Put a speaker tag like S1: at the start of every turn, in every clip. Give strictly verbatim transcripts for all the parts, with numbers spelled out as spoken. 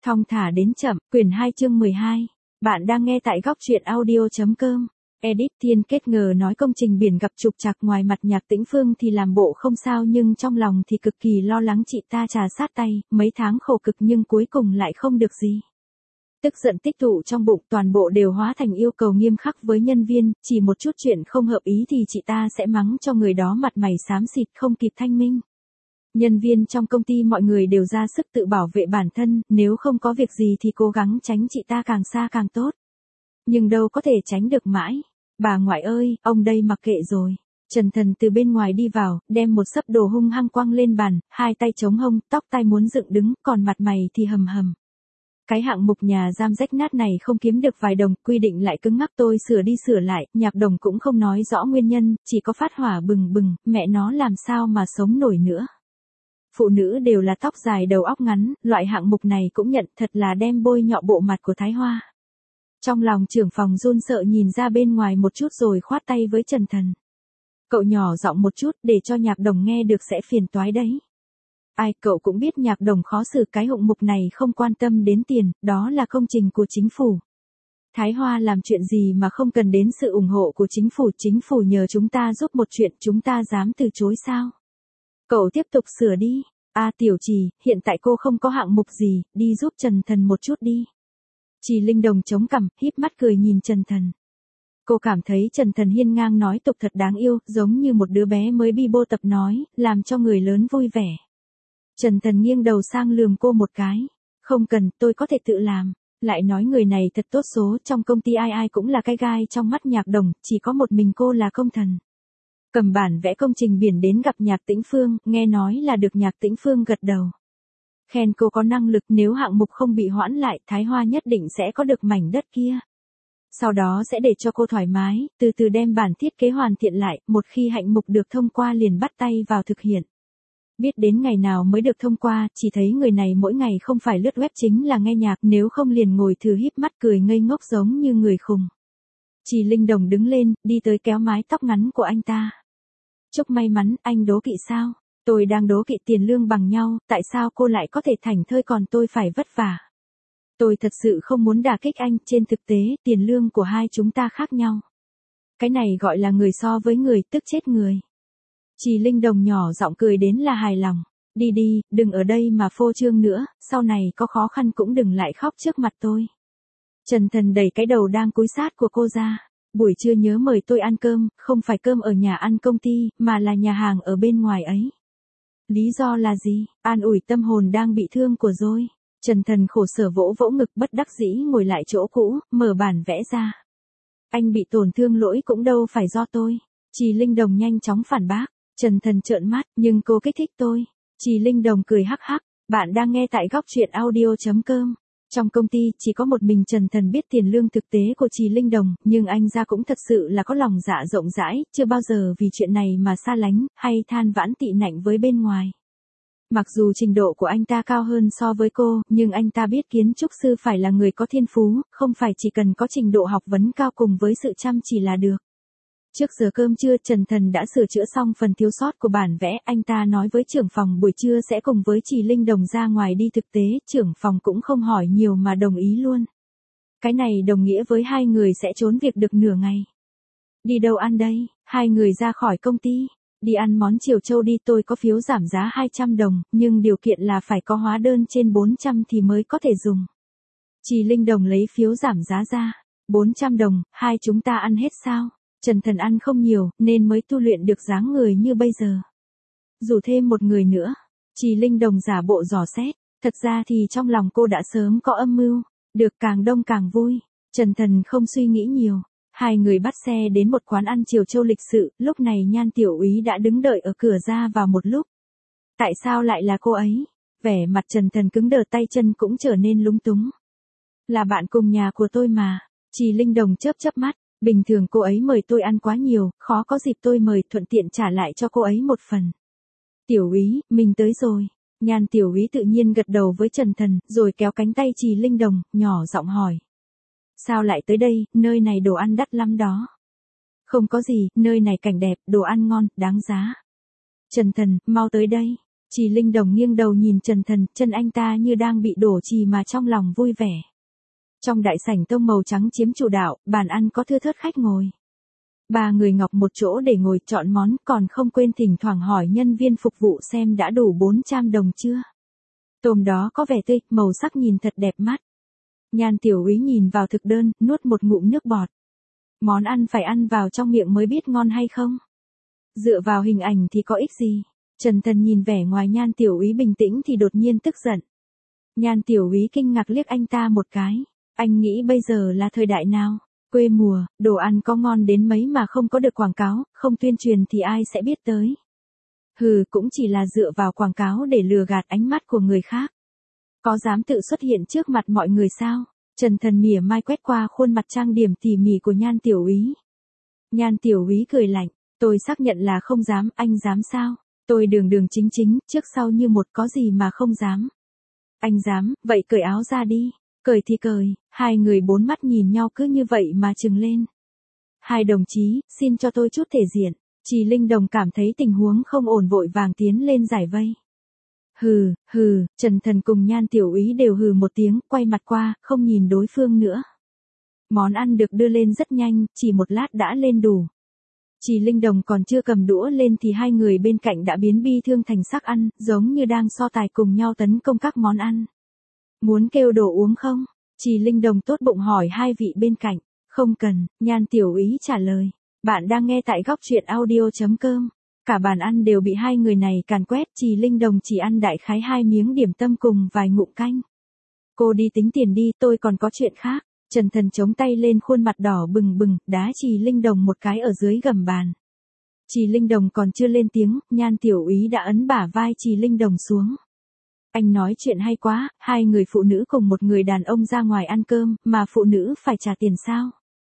S1: Thong thả đến chậm, quyển hai chương mười hai. Bạn đang nghe tại góc truyện audio chấm com. Edit Thiên Kết ngờ nói công trình biển gặp trục trặc, ngoài mặt Nhạc Tĩnh Phương thì làm bộ không sao nhưng trong lòng thì cực kỳ lo lắng chị ta trà sát tay, mấy tháng khổ cực nhưng cuối cùng lại không được gì. Tức giận tích tụ trong bụng toàn bộ đều hóa thành yêu cầu nghiêm khắc với nhân viên, chỉ một chút chuyện không hợp ý thì chị ta sẽ mắng cho người đó mặt mày xám xịt không kịp thanh minh. Nhân viên trong công ty mọi người đều ra sức tự bảo vệ bản thân, nếu không có việc gì thì cố gắng tránh chị ta càng xa càng tốt. Nhưng đâu có thể tránh được mãi. Bà ngoại ơi, ông đây mặc kệ rồi. Trần Thần từ bên ngoài đi vào, đem một xấp đồ hung hăng quăng lên bàn, hai tay chống hông, tóc tai muốn dựng đứng, còn mặt mày thì hầm hầm. Cái hạng mục nhà giam rách nát này không kiếm được vài đồng, quy định lại cứng ngắc, tôi sửa đi sửa lại, Nhạc Đồng cũng không nói rõ nguyên nhân, chỉ có phát hỏa bừng bừng, mẹ nó làm sao mà sống nổi nữa. Phụ nữ đều là tóc dài đầu óc ngắn, loại hạng mục này cũng nhận, thật là đem bôi nhọ bộ mặt của Thái Hoa. Trong lòng trưởng phòng run sợ nhìn ra bên ngoài một chút rồi khoát tay với Trần Thần. Cậu nhỏ giọng một chút để cho Nhạc Đồng nghe được sẽ phiền toái đấy. Ai, cậu cũng biết Nhạc Đồng khó xử, cái hạng mục này không quan tâm đến tiền, đó là công trình của chính phủ. Thái Hoa làm chuyện gì mà không cần đến sự ủng hộ của chính phủ, chính phủ nhờ chúng ta giúp một chuyện chúng ta dám từ chối sao? Cậu tiếp tục sửa đi. A à, Tiểu Trì, hiện tại cô không có hạng mục gì, đi giúp Trần Thần một chút đi. Trì Linh Đồng chống cằm, híp mắt cười nhìn Trần Thần. Cô cảm thấy Trần Thần hiên ngang nói tục thật đáng yêu, giống như một đứa bé mới bi bô tập nói, làm cho người lớn vui vẻ. Trần Thần nghiêng đầu sang lườm cô một cái. Không cần, tôi có thể tự làm. Lại nói người này thật tốt số, trong công ty ai ai cũng là cái gai trong mắt Nhạc Đồng, chỉ có một mình cô là công thần. Cầm bản vẽ công trình biển đến gặp Nhạc Tĩnh Phương, nghe nói là được Nhạc Tĩnh Phương gật đầu. Khen cô có năng lực, nếu hạng mục không bị hoãn lại, Thái Hoa nhất định sẽ có được mảnh đất kia. Sau đó sẽ để cho cô thoải mái, từ từ đem bản thiết kế hoàn thiện lại, một khi hạng mục được thông qua liền bắt tay vào thực hiện. Biết đến ngày nào mới được thông qua, chỉ thấy người này mỗi ngày không phải lướt web chính là nghe nhạc, nếu không liền ngồi thử híp mắt cười ngây ngốc giống như người khùng. Trì Linh Đồng đứng lên, đi tới kéo mái tóc ngắn của anh ta. Chúc may mắn, anh đố kỵ sao? Tôi đang đố kỵ tiền lương bằng nhau, tại sao cô lại có thể thảnh thơi còn tôi phải vất vả? Tôi thật sự không muốn đả kích anh, trên thực tế, tiền lương của hai chúng ta khác nhau. Cái này gọi là người so với người, tức chết người. Trì Linh Đồng nhỏ giọng cười đến là hài lòng. Đi đi, đừng ở đây mà phô trương nữa, sau này có khó khăn cũng đừng lại khóc trước mặt tôi. Trần Thần đẩy cái đầu đang cúi sát của cô ra. Buổi trưa nhớ mời tôi ăn cơm, không phải cơm ở nhà ăn công ty, mà là nhà hàng ở bên ngoài ấy. Lý do là gì? An ủi tâm hồn đang bị thương của tôi. Trần Thần khổ sở vỗ vỗ ngực bất đắc dĩ ngồi lại chỗ cũ, mở bản vẽ ra. Anh bị tổn thương lỗi cũng đâu phải do tôi. Trì Linh Đồng nhanh chóng phản bác. Trần Thần trợn mắt, nhưng cô kích thích tôi. Trì Linh Đồng cười hắc hắc. Bạn đang nghe tại góc truyện audio chấm com. Trong công ty, chỉ có một mình Trần Thần biết tiền lương thực tế của Trì Linh Đồng, nhưng anh ra cũng thật sự là có lòng dạ rộng rãi, chưa bao giờ vì chuyện này mà xa lánh, hay than vãn tị nạnh với bên ngoài. Mặc dù trình độ của anh ta cao hơn so với cô, nhưng anh ta biết kiến trúc sư phải là người có thiên phú, không phải chỉ cần có trình độ học vấn cao cùng với sự chăm chỉ là được. Trước giờ cơm trưa, Trần Thần đã sửa chữa xong phần thiếu sót của bản vẽ, anh ta nói với trưởng phòng buổi trưa sẽ cùng với Trì Linh Đồng ra ngoài đi thực tế, trưởng phòng cũng không hỏi nhiều mà đồng ý luôn. Cái này đồng nghĩa với hai người sẽ trốn việc được nửa ngày. Đi đâu ăn đây? Hai người ra khỏi công ty. Đi ăn món Triều Châu đi, tôi có phiếu giảm giá hai trăm đồng, nhưng điều kiện là phải có hóa đơn trên bốn trăm thì mới có thể dùng. Trì Linh Đồng lấy phiếu giảm giá ra. bốn trăm đồng, hai chúng ta ăn hết sao? Trần Thần ăn không nhiều, nên mới tu luyện được dáng người như bây giờ. Rủ thêm một người nữa. Trì Linh Đồng giả bộ dò xét. Thật ra thì trong lòng cô đã sớm có âm mưu. Được càng đông càng vui. Trần Thần không suy nghĩ nhiều. Hai người bắt xe đến một quán ăn Triều Châu lịch sự. Lúc này Nhan Tiểu Úy đã đứng đợi ở cửa ra vào một lúc. Tại sao lại là cô ấy? Vẻ mặt Trần Thần cứng đờ, tay chân cũng trở nên lúng túng. Là bạn cùng nhà của tôi mà. Trì Linh Đồng chớp chớp mắt. Bình thường cô ấy mời tôi ăn quá nhiều, khó có dịp tôi mời, thuận tiện trả lại cho cô ấy một phần. Tiểu Úy, mình tới rồi. Nhan Tiểu Úy tự nhiên gật đầu với Trần Thần, rồi kéo cánh tay Trì Linh Đồng, nhỏ giọng hỏi. Sao lại tới đây, nơi này đồ ăn đắt lắm đó. Không có gì, nơi này cảnh đẹp, đồ ăn ngon, đáng giá. Trần Thần, mau tới đây. Trì Linh Đồng nghiêng đầu nhìn Trần Thần, chân anh ta như đang bị đổ chì mà trong lòng vui vẻ. Trong đại sảnh tông màu trắng chiếm chủ đạo, bàn ăn có thưa thớt khách ngồi. Ba người ngọc một chỗ để ngồi chọn món, còn không quên thỉnh thoảng hỏi nhân viên phục vụ xem đã đủ bốn trăm đồng chưa. Tôm đó có vẻ tươi, màu sắc nhìn thật đẹp mắt. Nhan Tiểu Úy nhìn vào thực đơn, nuốt một ngụm nước bọt. Món ăn phải ăn vào trong miệng mới biết ngon hay không. Dựa vào hình ảnh thì có ích gì. Trần Thần nhìn vẻ ngoài Nhan Tiểu Úy bình tĩnh thì đột nhiên tức giận. Nhan Tiểu Úy kinh ngạc liếc anh ta một cái. Anh nghĩ bây giờ là thời đại nào? Quê mùa, đồ ăn có ngon đến mấy mà không có được quảng cáo, không tuyên truyền thì ai sẽ biết tới. Hừ, cũng chỉ là dựa vào quảng cáo để lừa gạt ánh mắt của người khác. Có dám tự xuất hiện trước mặt mọi người sao? Trần Thần mỉa mai quét qua khuôn mặt trang điểm tỉ mỉ của Nhan Tiểu Úy. Nhan Tiểu Úy cười lạnh, tôi xác nhận là không dám, anh dám sao? Tôi đường đường chính chính, trước sau như một, có gì mà không dám. Anh dám, vậy cởi áo ra đi. Cởi thì cởi, hai người bốn mắt nhìn nhau cứ như vậy mà trừng lên. Hai đồng chí, xin cho tôi chút thể diện. Trì Linh Đồng cảm thấy tình huống không ổn vội vàng tiến lên giải vây. Hừ, hừ, Trần Thần cùng Nhan Tiểu Úy đều hừ một tiếng, quay mặt qua, không nhìn đối phương nữa. Món ăn được đưa lên rất nhanh, chỉ một lát đã lên đủ. Trì Linh Đồng còn chưa cầm đũa lên thì hai người bên cạnh đã biến bi thương thành sắc ăn, giống như đang so tài cùng nhau tấn công các món ăn. Muốn kêu đồ uống không? Trì Linh Đồng tốt bụng hỏi hai vị bên cạnh. Không cần, Nhan Tiểu Úy trả lời. Bạn đang nghe tại góc truyện audio chấm com. Cả bàn ăn đều bị hai người này càn quét, Trì Linh Đồng chỉ ăn đại khái hai miếng điểm tâm cùng vài ngụm canh. Cô đi tính tiền đi, tôi còn có chuyện khác. Trần Thần chống tay lên khuôn mặt đỏ bừng bừng, đá Trì Linh Đồng một cái ở dưới gầm bàn. Trì Linh Đồng còn chưa lên tiếng, Nhan Tiểu Úy đã ấn bả vai Trì Linh Đồng xuống. Anh nói chuyện hay quá, hai người phụ nữ cùng một người đàn ông ra ngoài ăn cơm, mà phụ nữ phải trả tiền sao?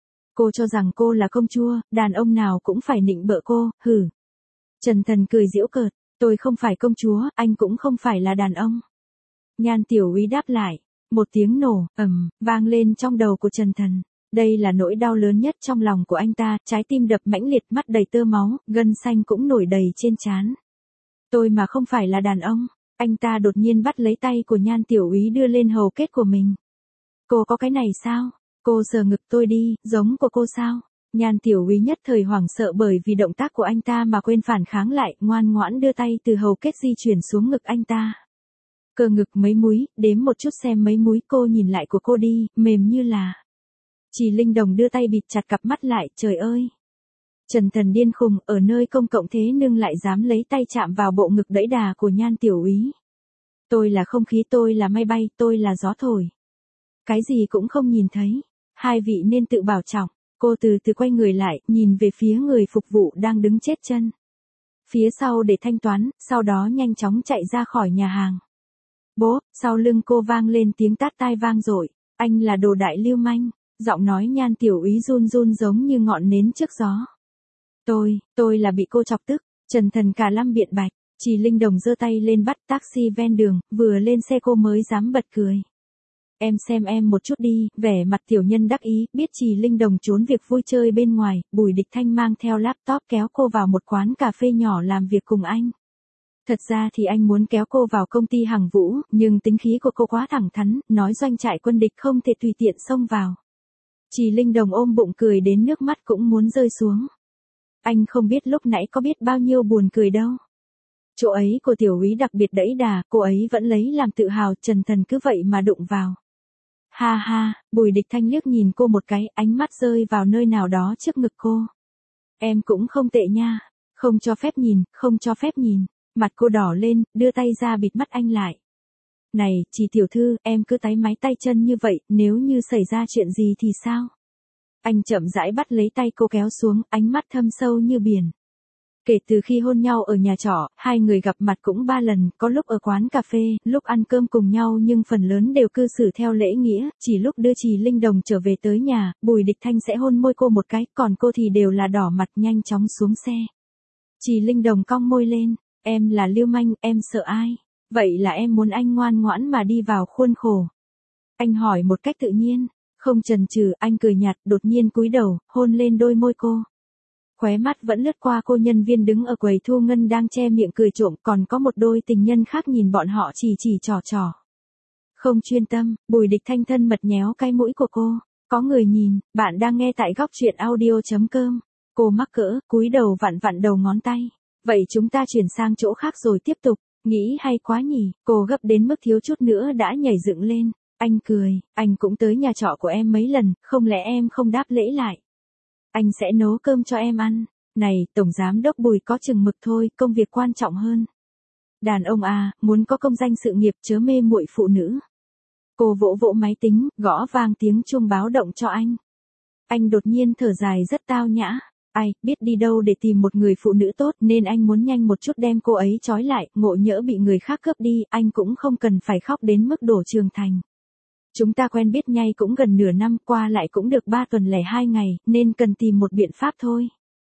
S1: Cô cho rằng cô là công chúa, đàn ông nào cũng phải nịnh bợ cô, hử. Trần Thần cười giễu cợt, tôi không phải công chúa, anh cũng không phải là đàn ông. Nhan Tiểu Úy đáp lại, một tiếng nổ, ầm, vang lên trong đầu của Trần Thần. Đây là nỗi đau lớn nhất trong lòng của anh ta, trái tim đập mãnh liệt, mắt đầy tơ máu, gân xanh cũng nổi đầy trên trán. Tôi mà không phải là đàn ông. Anh ta đột nhiên bắt lấy tay của Nhan Tiểu Úy đưa lên hầu kết của mình. Cô có cái này sao? Cô sờ ngực tôi đi, giống của cô sao? Nhan Tiểu Úy nhất thời hoảng sợ bởi vì động tác của anh ta mà quên phản kháng lại, ngoan ngoãn đưa tay từ hầu kết di chuyển xuống ngực anh ta. Cơ ngực mấy múi, đếm một chút xem mấy múi, cô nhìn lại của cô đi, mềm như là. Trì Linh Đồng đưa tay bịt chặt cặp mắt lại, trời ơi. Trần Thần điên khùng, ở nơi công cộng thế nhưng lại dám lấy tay chạm vào bộ ngực đẫy đà của Nhan Tiểu Úy. Tôi là không khí, tôi là mây bay, tôi là gió thổi. Cái gì cũng không nhìn thấy. Hai vị nên tự bảo trọng. Cô từ từ quay người lại, nhìn về phía người phục vụ đang đứng chết chân. Phía sau để thanh toán, sau đó nhanh chóng chạy ra khỏi nhà hàng. Bố, sau lưng cô vang lên tiếng tát tai vang dội. Anh là đồ đại lưu manh. Giọng nói Nhan Tiểu Úy run run giống như ngọn nến trước gió. Tôi, tôi là bị cô chọc tức. Trần Thần cả lăm biện bạch. Trì Linh Đồng giơ tay lên bắt taxi ven đường, vừa lên xe cô mới dám bật cười. Em xem em một chút đi, vẻ mặt tiểu nhân đắc ý, biết Trì Linh Đồng trốn việc vui chơi bên ngoài, Bùi Địch Thanh mang theo laptop kéo cô vào một quán cà phê nhỏ làm việc cùng anh. Thật ra thì anh muốn kéo cô vào công ty Hằng Vũ, nhưng tính khí của cô quá thẳng thắn, nói doanh trại quân địch không thể tùy tiện xông vào. Trì Linh Đồng ôm bụng cười đến nước mắt cũng muốn rơi xuống. Anh không biết lúc nãy có biết bao nhiêu buồn cười đâu. Chỗ ấy của Tiểu Úy đặc biệt đẫy đà, cô ấy vẫn lấy làm tự hào, Trần Thần cứ vậy mà đụng vào. Ha ha, Bùi Địch Thanh liếc nhìn cô một cái, ánh mắt rơi vào nơi nào đó trước ngực cô. Em cũng không tệ nha, không cho phép nhìn, không cho phép nhìn. Mặt cô đỏ lên, đưa tay ra bịt mắt anh lại. Này, Trì tiểu thư, em cứ táy máy tay chân như vậy, nếu như xảy ra chuyện gì thì sao? Anh chậm rãi bắt lấy tay cô kéo xuống, ánh mắt thâm sâu như biển. Kể từ khi hôn nhau ở nhà trọ, hai người gặp mặt cũng ba lần, có lúc ở quán cà phê, lúc ăn cơm cùng nhau nhưng phần lớn đều cư xử theo lễ nghĩa, chỉ lúc đưa Trì Linh Đồng trở về tới nhà, Bùi Địch Thanh sẽ hôn môi cô một cái, còn cô thì đều là đỏ mặt nhanh chóng xuống xe. Trì Linh Đồng cong môi lên, em là lưu manh, em sợ ai? Vậy là em muốn anh ngoan ngoãn mà đi vào khuôn khổ. Anh hỏi một cách tự nhiên, không chần chừ, anh cười nhạt, đột nhiên cúi đầu, hôn lên đôi môi cô. Khóe mắt vẫn lướt qua cô nhân viên đứng ở quầy thu ngân đang che miệng cười trộm, còn có một đôi tình nhân khác nhìn bọn họ chỉ chỉ trò trò. Không chuyên tâm, Bùi Địch Thanh thân mật nhéo cái mũi của cô. Có người nhìn, bạn đang nghe tại góc truyện audio.com. Cô mắc cỡ, cúi đầu vặn vặn đầu ngón tay. Vậy chúng ta chuyển sang chỗ khác rồi tiếp tục. Nghĩ hay quá nhỉ, cô gấp đến mức thiếu chút nữa đã nhảy dựng lên. Anh cười, anh cũng tới nhà trọ của em mấy lần, không lẽ em không đáp lễ lại? Anh sẽ nấu cơm cho em ăn. Này, Tổng Giám đốc Bùi có chừng mực thôi, công việc quan trọng hơn. Đàn ông à, muốn có công danh sự nghiệp chớ mê muội phụ nữ. Cô vỗ vỗ máy tính, gõ vang tiếng chuông báo động cho anh. Anh đột nhiên thở dài rất tao nhã. Ai, biết đi đâu để tìm một người phụ nữ tốt nên anh muốn nhanh một chút đem cô ấy trói lại, ngộ nhỡ bị người khác cướp đi, anh cũng không cần phải khóc đến mức đổ trường thành. Chúng ta quen biết nhau cũng gần nửa năm, qua lại cũng được ba tuần lẻ hai ngày, nên cần tìm một biện pháp thôi.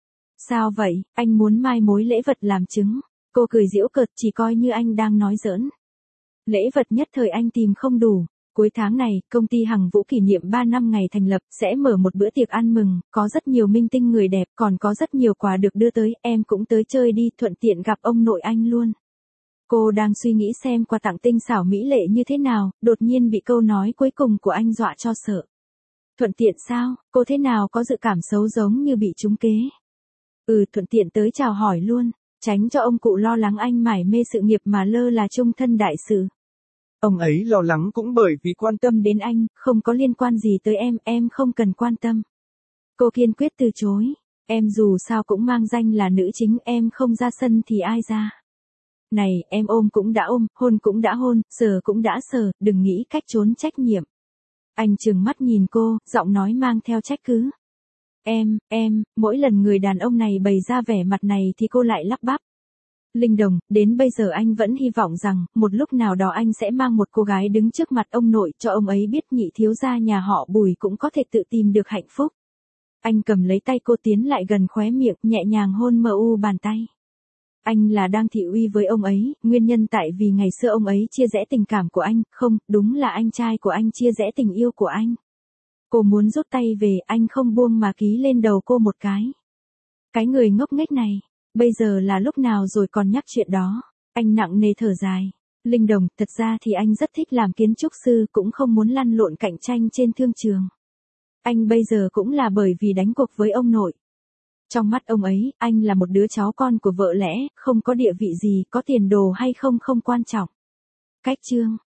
S1: Sao vậy, anh muốn mai mối lễ vật làm chứng. Cô cười giễu cợt, chỉ coi như anh đang nói giỡn. Lễ vật nhất thời anh tìm không đủ. Cuối tháng này, công ty Hằng Vũ kỷ niệm ba năm ngày thành lập, sẽ mở một bữa tiệc ăn mừng, có rất nhiều minh tinh người đẹp, còn có rất nhiều quà được đưa tới, em cũng tới chơi đi, thuận tiện gặp ông nội anh luôn. Cô đang suy nghĩ xem quà tặng tinh xảo mỹ lệ như thế nào, đột nhiên bị câu nói cuối cùng của anh dọa cho sợ. Thuận tiện sao, cô thế nào có dự cảm xấu giống như bị trúng kế. Ừ, thuận tiện tới chào hỏi luôn, tránh cho ông cụ lo lắng anh mải mê sự nghiệp mà lơ là chung thân đại sự.
S2: Ông ấy lo lắng cũng bởi vì quan tâm
S1: đến anh, không có liên quan gì tới em, em không cần quan tâm. Cô kiên quyết từ chối, em dù sao cũng mang danh là nữ chính, em không ra sân thì ai ra. Này, em ôm cũng đã ôm, hôn cũng đã hôn, sờ cũng đã sờ, đừng nghĩ cách trốn trách nhiệm. Anh trừng mắt nhìn cô, giọng nói mang theo trách cứ. Em, em, mỗi lần người đàn ông này bày ra vẻ mặt này thì cô lại lắp bắp. Linh Đồng, đến bây giờ anh vẫn hy vọng rằng, một lúc nào đó anh sẽ mang một cô gái đứng trước mặt ông nội cho ông ấy biết nhị thiếu gia nhà họ Bùi cũng có thể tự tìm được hạnh phúc. Anh cầm lấy tay cô tiến lại gần khóe miệng, nhẹ nhàng hôn mờ u bàn tay. Anh là đang thị uy với ông ấy, nguyên nhân tại vì ngày xưa ông ấy chia rẽ tình cảm của anh, không, đúng là anh trai của anh chia rẽ tình yêu của anh. Cô muốn rút tay về, anh không buông mà ký lên đầu cô một cái. Cái người ngốc nghếch này, bây giờ là lúc nào rồi còn nhắc chuyện đó. Anh nặng nề thở dài. Linh Đồng, thật ra thì anh rất thích làm kiến trúc sư, cũng không muốn lăn lộn cạnh tranh trên thương trường. Anh bây giờ cũng là bởi vì đánh cuộc với ông nội. Trong mắt ông ấy, anh là một đứa cháu con của vợ lẽ, không có địa vị gì, có tiền đồ hay không không quan trọng. Cách chương